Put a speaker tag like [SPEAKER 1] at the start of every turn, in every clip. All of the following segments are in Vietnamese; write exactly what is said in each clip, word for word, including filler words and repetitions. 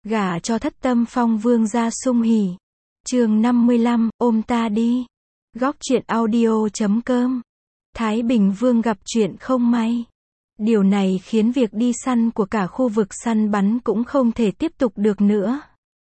[SPEAKER 1] Gả cho thất tâm phong vương gia sung hỉ. Chương năm mươi lăm, ôm ta đi. Góc truyện audio chấm com. Thái Bình Vương gặp chuyện không may. Điều này khiến việc đi săn của cả khu vực săn bắn cũng không thể tiếp tục được nữa.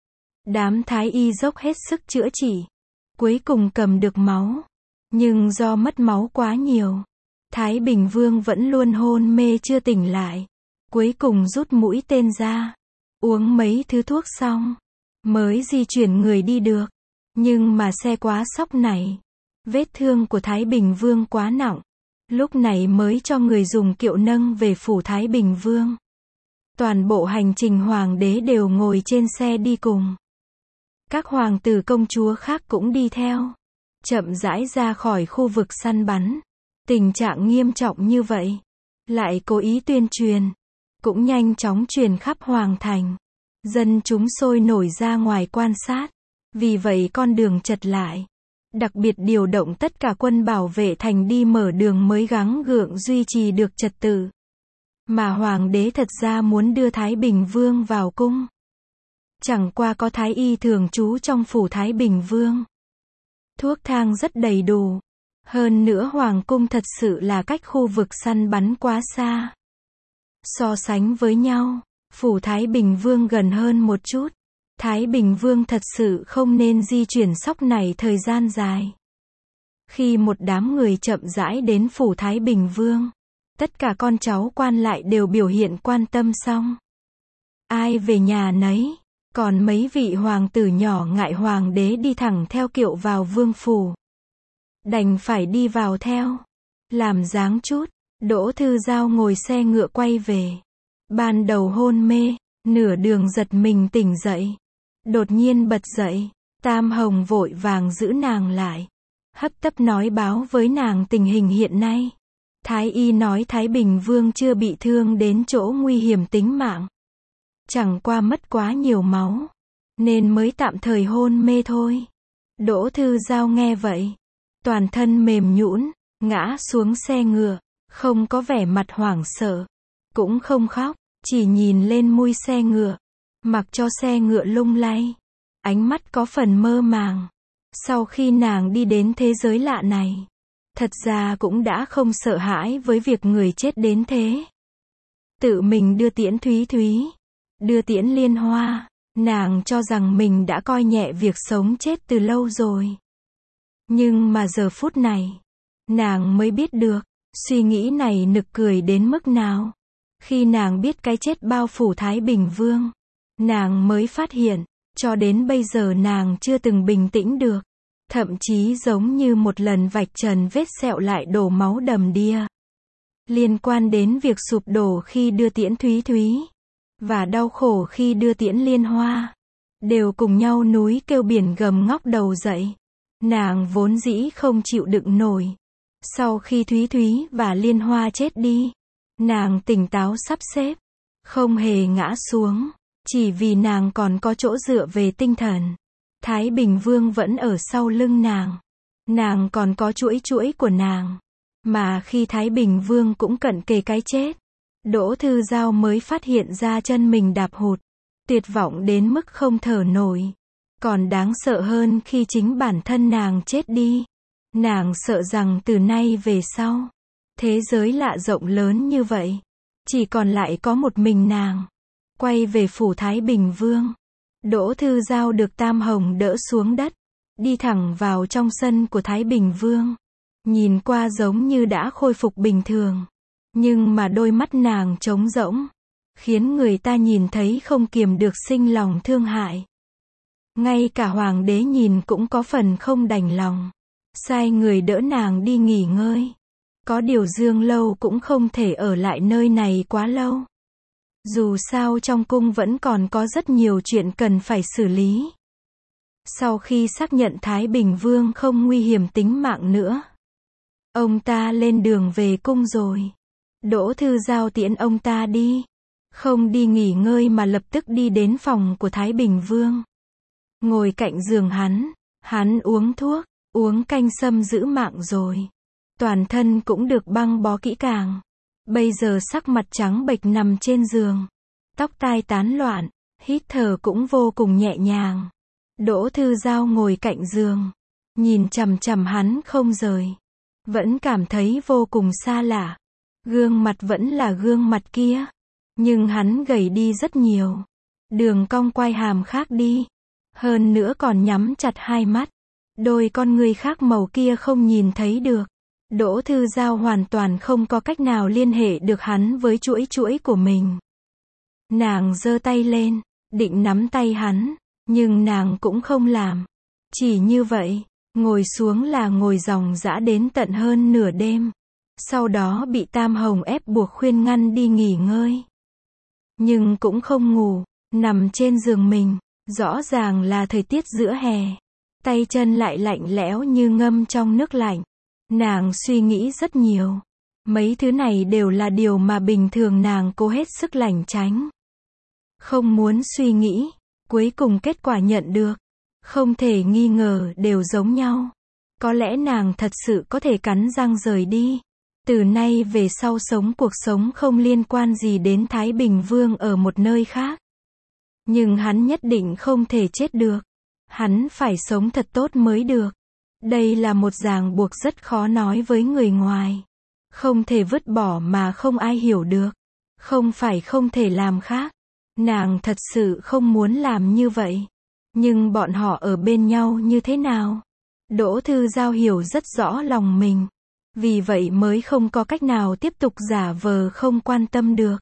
[SPEAKER 1] Đám thái y dốc hết sức chữa trị. Cuối cùng cầm được máu. Nhưng do mất máu quá nhiều, Thái Bình Vương vẫn luôn hôn mê chưa tỉnh lại. Cuối cùng rút mũi tên ra. Uống mấy thứ thuốc xong, mới di chuyển người đi được. Nhưng mà xe quá sóc này. Vết thương của Thái Bình Vương quá nặng. Lúc này mới cho người dùng kiệu nâng về phủ Thái Bình Vương. Toàn bộ hành trình hoàng đế đều ngồi trên xe đi cùng. Các hoàng tử công chúa khác cũng đi theo. Chậm rãi ra khỏi khu vực săn bắn. Tình trạng nghiêm trọng như vậy, lại cố ý tuyên truyền, cũng nhanh chóng truyền khắp hoàng thành. Dân chúng sôi nổi ra ngoài quan sát. Vì vậy con đường chật lại. Đặc biệt điều động tất cả quân bảo vệ thành đi mở đường mới gắng gượng duy trì được trật tự. Mà hoàng đế thật ra muốn đưa Thái Bình Vương vào cung. Chẳng qua có thái y thường trú trong phủ Thái Bình Vương. Thuốc thang rất đầy đủ. Hơn nữa hoàng cung thật sự là cách khu vực săn bắn quá xa. So sánh với nhau, phủ Thái Bình Vương gần hơn một chút. Thái Bình Vương thật sự không nên di chuyển sóc này thời gian dài. Khi một đám người chậm rãi đến phủ Thái Bình Vương, tất cả con cháu quan lại đều biểu hiện quan tâm xong. Ai về nhà nấy, còn mấy vị hoàng tử nhỏ ngại hoàng đế đi thẳng theo kiệu vào vương phủ. Đành phải đi vào theo. Làm dáng chút, Đỗ Thư Giao ngồi xe ngựa quay về. Ban đầu hôn mê, nửa đường giật mình tỉnh dậy. Đột nhiên bật dậy, Tam Hồng vội vàng giữ nàng lại. Hấp tấp nói báo với nàng tình hình hiện nay. Thái y nói Thái Bình Vương chưa bị thương đến chỗ nguy hiểm tính mạng. Chẳng qua mất quá nhiều máu, nên mới tạm thời hôn mê thôi. Đỗ Thư Giao nghe vậy, toàn thân mềm nhũn, ngã xuống xe ngựa, không có vẻ mặt hoảng sợ, cũng không khóc, chỉ nhìn lên mui xe ngựa, mặc cho xe ngựa lung lay, ánh mắt có phần mơ màng. Sau khi nàng đi đến thế giới lạ này, thật ra cũng đã không sợ hãi với việc người chết đến thế. Tự mình đưa tiễn Thúy Thúy, đưa tiễn Liên Hoa, nàng cho rằng mình đã coi nhẹ việc sống chết từ lâu rồi. Nhưng mà giờ phút này, nàng mới biết được, suy nghĩ này nực cười đến mức nào. Khi nàng biết cái chết bao phủ Thái Bình Vương, nàng mới phát hiện, cho đến bây giờ nàng chưa từng bình tĩnh được. Thậm chí giống như một lần vạch trần vết sẹo lại đổ máu đầm đìa. Liên quan đến việc sụp đổ khi đưa tiễn Thúy Thúy, và đau khổ khi đưa tiễn Liên Hoa, đều cùng nhau núi kêu biển gầm ngóc đầu dậy. Nàng vốn dĩ không chịu đựng nổi. Sau khi Thúy Thúy và Liên Hoa chết đi, nàng tỉnh táo sắp xếp, không hề ngã xuống, chỉ vì nàng còn có chỗ dựa về tinh thần. Thái Bình Vương vẫn ở sau lưng nàng. Nàng còn có chuỗi chuỗi của nàng. Mà khi Thái Bình Vương cũng cận kề cái chết, Đỗ Thư Giao mới phát hiện ra chân mình đạp hụt. Tuyệt vọng đến mức không thở nổi. Còn đáng sợ hơn khi chính bản thân nàng chết đi. Nàng sợ rằng từ nay về sau, thế giới lạ rộng lớn như vậy, chỉ còn lại có một mình nàng. Quay về phủ Thái Bình Vương, Đỗ Thư Giao được Tam Hồng đỡ xuống đất, đi thẳng vào trong sân của Thái Bình Vương. Nhìn qua giống như đã khôi phục bình thường, nhưng mà đôi mắt nàng trống rỗng, khiến người ta nhìn thấy không kiềm được sinh lòng thương hại. Ngay cả hoàng đế nhìn cũng có phần không đành lòng, sai người đỡ nàng đi nghỉ ngơi. Có điều Dương Lâu cũng không thể ở lại nơi này quá lâu. Dù sao trong cung vẫn còn có rất nhiều chuyện cần phải xử lý. Sau khi xác nhận Thái Bình Vương không nguy hiểm tính mạng nữa, ông ta lên đường về cung rồi. Đỗ Thư Giao tiễn ông ta đi. Không đi nghỉ ngơi mà lập tức đi đến phòng của Thái Bình Vương. Ngồi cạnh giường hắn, hắn uống thuốc, uống canh sâm giữ mạng rồi. Toàn thân cũng được băng bó kỹ càng. Bây giờ sắc mặt trắng bệch nằm trên giường. Tóc tai tán loạn, hít thở cũng vô cùng nhẹ nhàng. Đỗ Thư Giao ngồi cạnh giường, nhìn chằm chằm hắn không rời. Vẫn cảm thấy vô cùng xa lạ. Gương mặt vẫn là gương mặt kia, nhưng hắn gầy đi rất nhiều. Đường cong quai hàm khác đi. Hơn nữa còn nhắm chặt hai mắt. Đôi con người khác màu kia không nhìn thấy được. Đỗ Thư Giao hoàn toàn không có cách nào liên hệ được hắn với chuỗi chuỗi của mình. Nàng giơ tay lên, định nắm tay hắn, nhưng nàng cũng không làm. Chỉ như vậy, ngồi xuống là ngồi ròng rã đến tận hơn nửa đêm. Sau đó bị Tam Hồng ép buộc khuyên ngăn đi nghỉ ngơi. Nhưng cũng không ngủ, nằm trên giường mình, rõ ràng là thời tiết giữa hè. Tay chân lại lạnh lẽo như ngâm trong nước lạnh. Nàng suy nghĩ rất nhiều. Mấy thứ này đều là điều mà bình thường nàng cố hết sức lảng tránh. Không muốn suy nghĩ, cuối cùng kết quả nhận được. Không thể nghi ngờ đều giống nhau. Có lẽ nàng thật sự có thể cắn răng rời đi. Từ nay về sau sống cuộc sống không liên quan gì đến Thái Bình Vương ở một nơi khác. Nhưng hắn nhất định không thể chết được. Hắn phải sống thật tốt mới được. Đây là một ràng buộc rất khó nói với người ngoài. Không thể vứt bỏ mà không ai hiểu được. Không phải không thể làm khác. Nàng thật sự không muốn làm như vậy. Nhưng bọn họ ở bên nhau như thế nào? Đỗ Thư Giao hiểu rất rõ lòng mình. Vì vậy mới không có cách nào tiếp tục giả vờ không quan tâm được.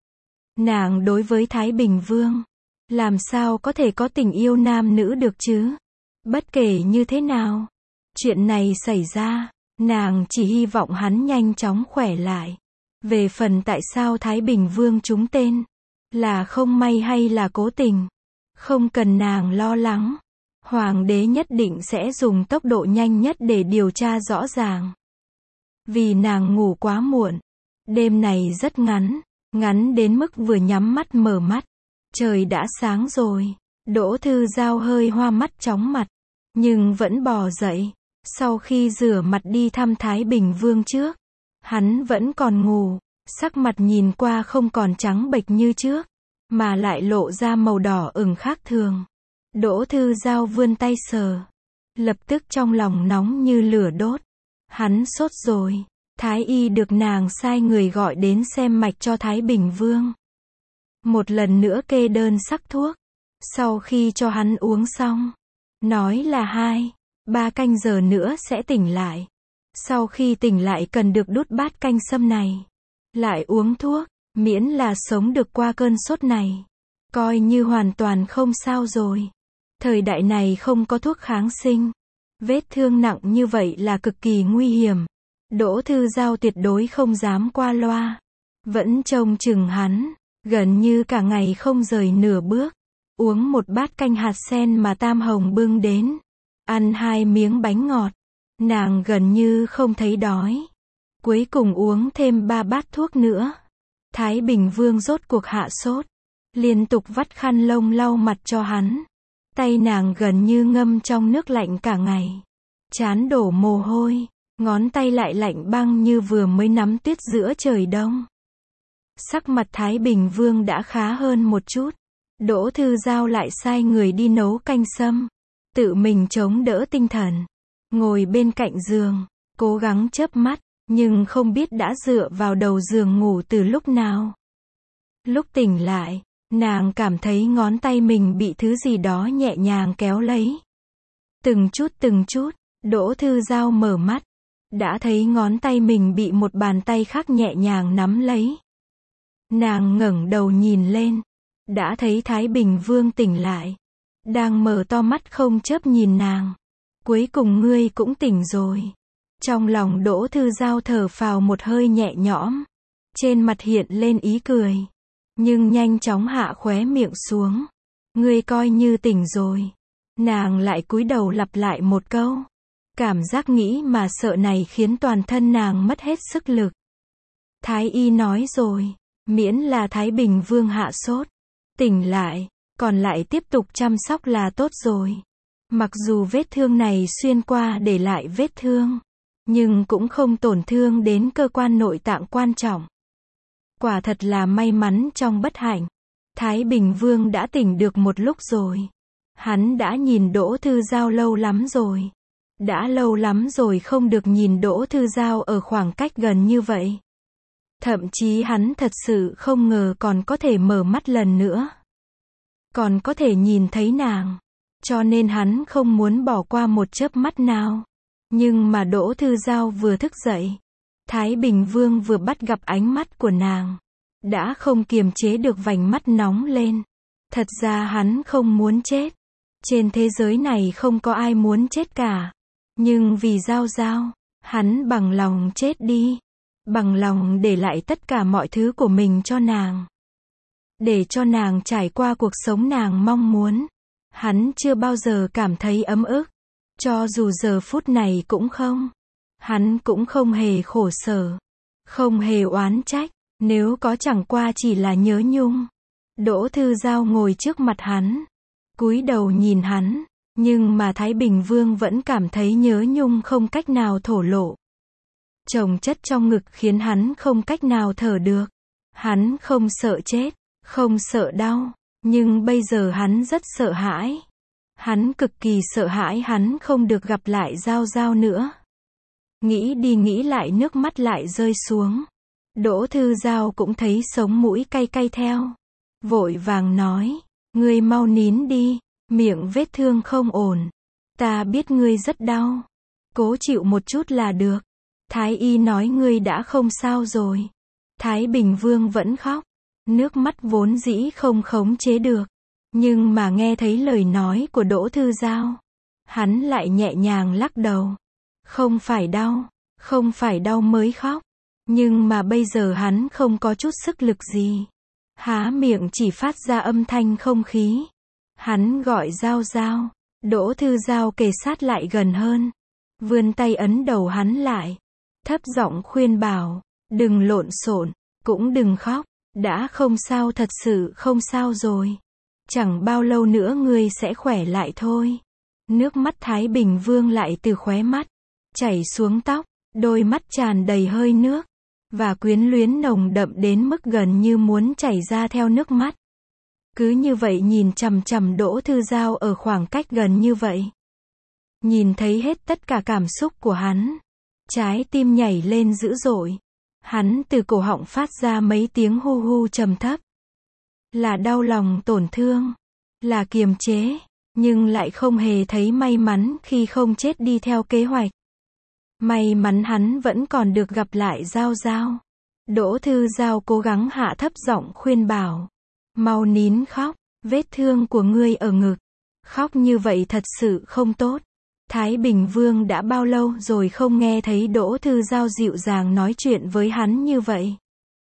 [SPEAKER 1] Nàng đối với Thái Bình Vương, làm sao có thể có tình yêu nam nữ được chứ? Bất kể như thế nào, chuyện này xảy ra, nàng chỉ hy vọng hắn nhanh chóng khỏe lại. Về phần tại sao Thái Bình Vương trúng tên, là không may hay là cố tình, không cần nàng lo lắng. Hoàng đế nhất định sẽ dùng tốc độ nhanh nhất để điều tra rõ ràng. Vì nàng ngủ quá muộn, đêm này rất ngắn, ngắn đến mức vừa nhắm mắt mở mắt, trời đã sáng rồi. Đỗ Thư Giao hơi hoa mắt chóng mặt, nhưng vẫn bò dậy. Sau khi rửa mặt đi thăm Thái Bình Vương trước, hắn vẫn còn ngủ, sắc mặt nhìn qua không còn trắng bệch như trước, mà lại lộ ra màu đỏ ửng khác thường. Đỗ Thư Giao vươn tay sờ, lập tức trong lòng nóng như lửa đốt. Hắn sốt rồi. Thái y được nàng sai người gọi đến xem mạch cho Thái Bình Vương. Một lần nữa kê đơn sắc thuốc. Sau khi cho hắn uống xong, nói là hai, ba canh giờ nữa sẽ tỉnh lại. Sau khi tỉnh lại cần được đút bát canh sâm này. Lại uống thuốc, miễn là sống được qua cơn sốt này. Coi như hoàn toàn không sao rồi. Thời đại này không có thuốc kháng sinh. Vết thương nặng như vậy là cực kỳ nguy hiểm. Đỗ Thư Giao tuyệt đối không dám qua loa. Vẫn trông chừng hắn, gần như cả ngày không rời nửa bước. Uống một bát canh hạt sen mà Tam Hồng bưng đến. Ăn hai miếng bánh ngọt. Nàng gần như không thấy đói. Cuối cùng uống thêm ba bát thuốc nữa. Thái Bình Vương rốt cuộc hạ sốt. Liên tục vắt khăn lông lau mặt cho hắn. Tay nàng gần như ngâm trong nước lạnh cả ngày. Trán đổ mồ hôi. Ngón tay lại lạnh băng như vừa mới nắm tuyết giữa trời đông. Sắc mặt Thái Bình Vương đã khá hơn một chút. Đỗ Thư Giao lại sai người đi nấu canh sâm. Tự mình chống đỡ tinh thần. Ngồi bên cạnh giường, cố gắng chớp mắt, nhưng không biết đã dựa vào đầu giường ngủ từ lúc nào. Lúc tỉnh lại, nàng cảm thấy ngón tay mình bị thứ gì đó nhẹ nhàng kéo lấy. Từng chút từng chút, Đỗ Thư Giao mở mắt. Đã thấy ngón tay mình bị một bàn tay khác nhẹ nhàng nắm lấy. Nàng ngẩng đầu nhìn lên. Đã thấy Thái Bình Vương tỉnh lại. Đang mở to mắt không chớp nhìn nàng. Cuối cùng ngươi cũng tỉnh rồi. Trong lòng Đỗ Thư Giao thở phào một hơi nhẹ nhõm. Trên mặt hiện lên ý cười. Nhưng nhanh chóng hạ khóe miệng xuống. Ngươi coi như tỉnh rồi. Nàng lại cúi đầu lặp lại một câu. Cảm giác nghĩ mà sợ này khiến toàn thân nàng mất hết sức lực. Thái y nói rồi, miễn là Thái Bình Vương hạ sốt, tỉnh lại, còn lại tiếp tục chăm sóc là tốt rồi. Mặc dù vết thương này xuyên qua để lại vết thương, nhưng cũng không tổn thương đến cơ quan nội tạng quan trọng. Quả thật là may mắn trong bất hạnh. Thái Bình Vương đã tỉnh được một lúc rồi. Hắn đã nhìn Đỗ Thư Giao lâu lắm rồi. Đã lâu lắm rồi không được nhìn Đỗ Thư Giao ở khoảng cách gần như vậy. Thậm chí hắn thật sự không ngờ còn có thể mở mắt lần nữa. Còn có thể nhìn thấy nàng. Cho nên hắn không muốn bỏ qua một chớp mắt nào. Nhưng mà Đỗ Thư Giao vừa thức dậy. Thái Bình Vương vừa bắt gặp ánh mắt của nàng. Đã không kiềm chế được vành mắt nóng lên. Thật ra hắn không muốn chết. Trên thế giới này không có ai muốn chết cả. Nhưng vì Giao Giao, hắn bằng lòng chết đi. Bằng lòng để lại tất cả mọi thứ của mình cho nàng. Để cho nàng trải qua cuộc sống nàng mong muốn. Hắn chưa bao giờ cảm thấy ấm ức. Cho dù giờ phút này cũng không. Hắn cũng không hề khổ sở. Không hề oán trách. Nếu có chẳng qua chỉ là nhớ nhung. Đỗ Thư Giao ngồi trước mặt hắn. Cúi đầu nhìn hắn. Nhưng mà Thái Bình Vương vẫn cảm thấy nhớ nhung không cách nào thổ lộ. Chồng chất trong ngực khiến hắn không cách nào thở được. Hắn không sợ chết. Không sợ đau. Nhưng bây giờ hắn rất sợ hãi. Hắn cực kỳ sợ hãi hắn không được gặp lại Giao Giao nữa. Nghĩ đi nghĩ lại nước mắt lại rơi xuống. Đỗ Thư Giao cũng thấy sống mũi cay cay theo. Vội vàng nói. Ngươi mau nín đi. Miệng vết thương không ổn. Ta biết ngươi rất đau. Cố chịu một chút là được. Thái y nói ngươi đã không sao rồi. Thái Bình Vương vẫn khóc. Nước mắt vốn dĩ không khống chế được. Nhưng mà nghe thấy lời nói của Đỗ Thư Giao. Hắn lại nhẹ nhàng lắc đầu. Không phải đau. Không phải đau mới khóc. Nhưng mà bây giờ hắn không có chút sức lực gì. Há miệng chỉ phát ra âm thanh không khí. Hắn gọi Giao Giao. Đỗ Thư Giao kề sát lại gần hơn. Vươn tay ấn đầu hắn lại. Thấp giọng khuyên bảo. Đừng lộn xộn. Cũng đừng khóc. Đã không sao, thật sự không sao rồi. Chẳng bao lâu nữa ngươi sẽ khỏe lại thôi. Nước mắt Thái Bình Vương lại từ khóe mắt. Chảy xuống tóc. Đôi mắt tràn đầy hơi nước. Và quyến luyến nồng đậm đến mức gần như muốn chảy ra theo nước mắt. Cứ như vậy nhìn chằm chằm Đỗ Thư Giao ở khoảng cách gần như vậy. Nhìn thấy hết tất cả cảm xúc của hắn. Trái tim nhảy lên dữ dội. Hắn từ cổ họng phát ra mấy tiếng hu hu trầm thấp. Là đau lòng tổn thương. Là kiềm chế. Nhưng lại không hề thấy may mắn khi không chết đi theo kế hoạch. May mắn hắn vẫn còn được gặp lại Giao Giao. Đỗ Thư Giao cố gắng hạ thấp giọng khuyên bảo. Mau nín khóc. Vết thương của ngươi ở ngực. Khóc như vậy thật sự không tốt. Thái Bình Vương đã bao lâu rồi không nghe thấy Đỗ Thư Giao dịu dàng nói chuyện với hắn như vậy.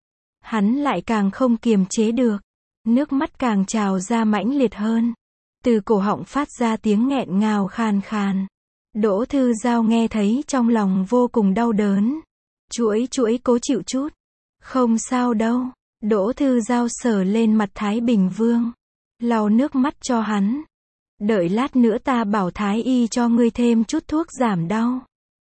[SPEAKER 1] Hắn lại càng không kiềm chế được. Nước mắt càng trào ra mãnh liệt hơn. Từ cổ họng phát ra tiếng nghẹn ngào khàn khàn. Đỗ Thư Giao nghe thấy trong lòng vô cùng đau đớn. Chuỗi chuỗi cố chịu chút. Không sao đâu. Đỗ Thư Giao sờ lên mặt Thái Bình Vương. Lau nước mắt cho hắn. Đợi lát nữa ta bảo Thái y cho ngươi thêm chút thuốc giảm đau.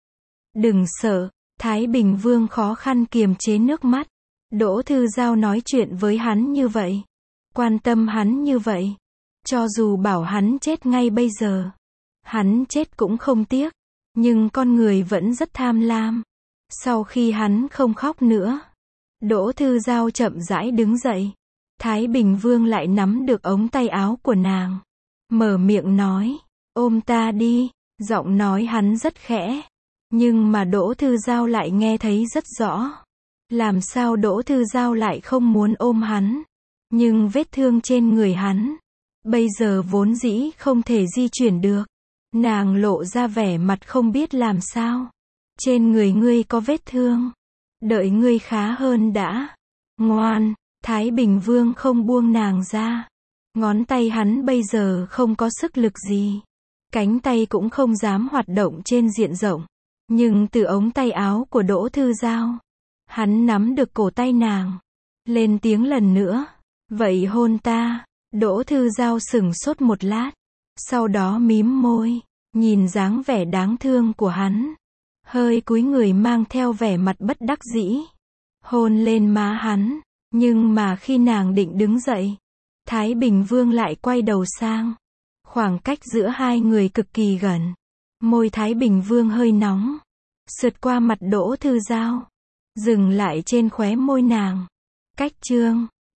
[SPEAKER 1] Đừng sợ. Thái Bình Vương khó khăn kiềm chế nước mắt. Đỗ Thư Giao nói chuyện với hắn như vậy. Quan tâm hắn như vậy. Cho dù bảo hắn chết ngay bây giờ. Hắn chết cũng không tiếc. Nhưng con người vẫn rất tham lam. Sau khi hắn không khóc nữa. Đỗ Thư Giao chậm rãi đứng dậy. Thái Bình Vương lại nắm được ống tay áo của nàng. Mở miệng nói. Ôm ta đi. Giọng nói hắn rất khẽ. Nhưng mà Đỗ Thư Giao lại nghe thấy rất rõ. Làm sao Đỗ Thư Giao lại không muốn ôm hắn. Nhưng vết thương trên người hắn. Bây giờ vốn dĩ không thể di chuyển được. Nàng lộ ra vẻ mặt không biết làm sao. Trên người ngươi có vết thương. Đợi ngươi khá hơn đã. Ngoan. Thái Bình Vương không buông nàng ra. Ngón tay hắn bây giờ không có sức lực gì. Cánh tay cũng không dám hoạt động trên diện rộng. Nhưng từ ống tay áo của Đỗ Thư Giao. Hắn nắm được cổ tay nàng. Lên tiếng lần nữa. Vậy hôn ta. Đỗ Thư Giao sững sốt một lát. Sau đó mím môi. Nhìn dáng vẻ đáng thương của hắn. Hơi cúi người mang theo vẻ mặt bất đắc dĩ. Hôn lên má hắn. Nhưng mà khi nàng định đứng dậy. Thái Bình Vương lại quay đầu sang. Khoảng cách giữa hai người cực kỳ gần. Môi Thái Bình Vương hơi nóng. Sượt qua mặt Đỗ Thư Giao. Dừng lại trên khóe môi nàng. Cách chương